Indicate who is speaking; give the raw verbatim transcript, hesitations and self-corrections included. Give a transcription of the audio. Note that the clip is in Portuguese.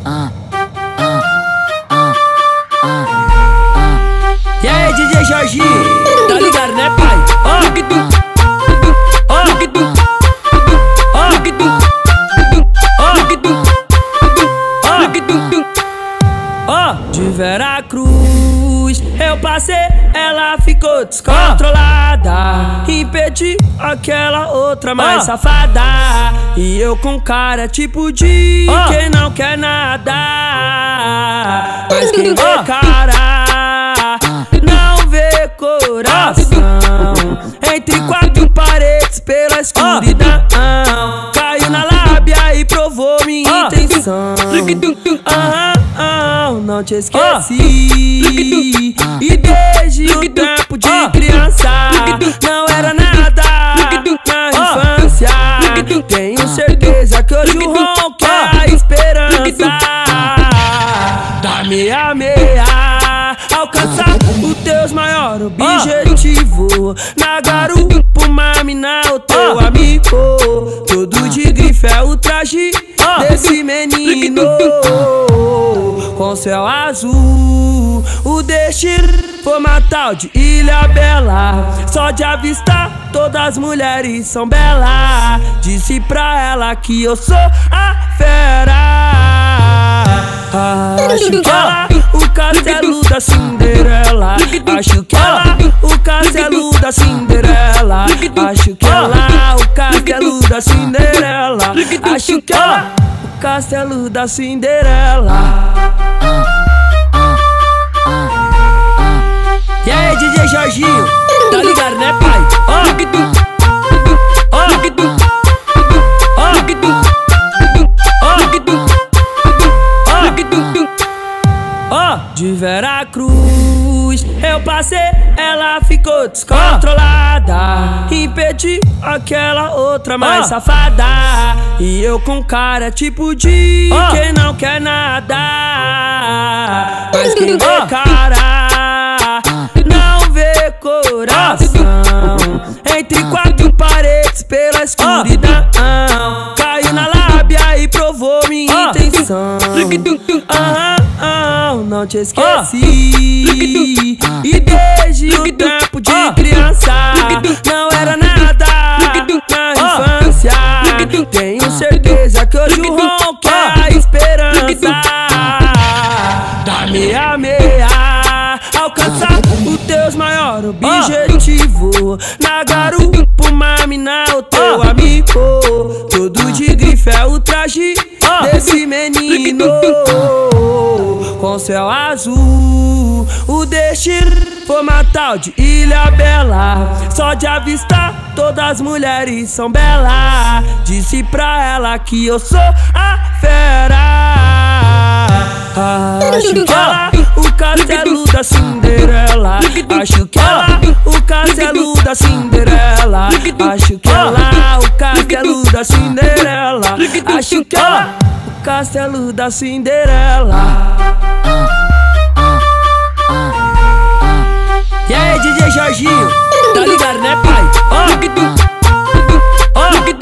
Speaker 1: ah, ah, ah, ah, ah.
Speaker 2: E aí, D J Jorginho, tá ligado, né, pai? Ó, que tu, ó, que tu, ó, que tu, ó, que tu, ó, que tu, ó, de Veracruz eu passei, ela ficou descontrolada. Impedi aquela outra mais safada. E eu com cara tipo de quem não quer nada. Mas quem vê cara não vê coração. Entre quatro paredes pela escuridão, caiu na lábia e provou minha intenção. Ah, ah, não te esqueci. E desde o tempo de criança não era nada na infância. Tenho certeza que hoje o ronco é a esperança da meia meia alcançar o teus maior objetivo. Na garupa uma mina o teu amigo. Todo de grife é o traje desse menino. Com céu azul, o destino foi uma tal de Ilha Bela. Só de avistar, todas as mulheres são belas. Disse pra ela que eu sou a fera. Acho que ela, o castelo da Cinderela. Acho que ela, o castelo da Cinderela. Acho que ela, o castelo da Cinderela. Acho que ela, o castelo da Cinderela. E aí, D J Jorginho, tá ligado, né, pai? Ó, que tu, ó, que tu, ó, que tu, ó, que tu, ó, que tu, ó, de Veracruz eu passei, ela ficou descontrolada. Impedi aquela outra mais safada. E eu com cara tipo de quem não quer nada. Mas quem vê cara não vê coração. Entre quatro paredes pela escuridão, caiu na lábia e provou minha intenção. Ah, ah, não te esqueci. E desde o tempo de criança não era nada na infância. Tenho certeza que hoje o ronco é a esperança da meia meia alcançar o teus maior objetivo. Na garupa uma mina o teu amigo. Todo de grife é o traje desse menino. Com céu azul, o destino foi uma tal de Ilha Bela. Só de avistar, todas as mulheres são belas. Disse pra ela que eu sou a fera. Acho que ela, o castelo da Cinderela. Acho que ela, o castelo da Cinderela. Acho que ela, o castelo da Cinderela. Acho que ela, o castelo da Cinderela. E aí, D J Jorginho, tá ligado, né, pai? Ó, que tu, ó, que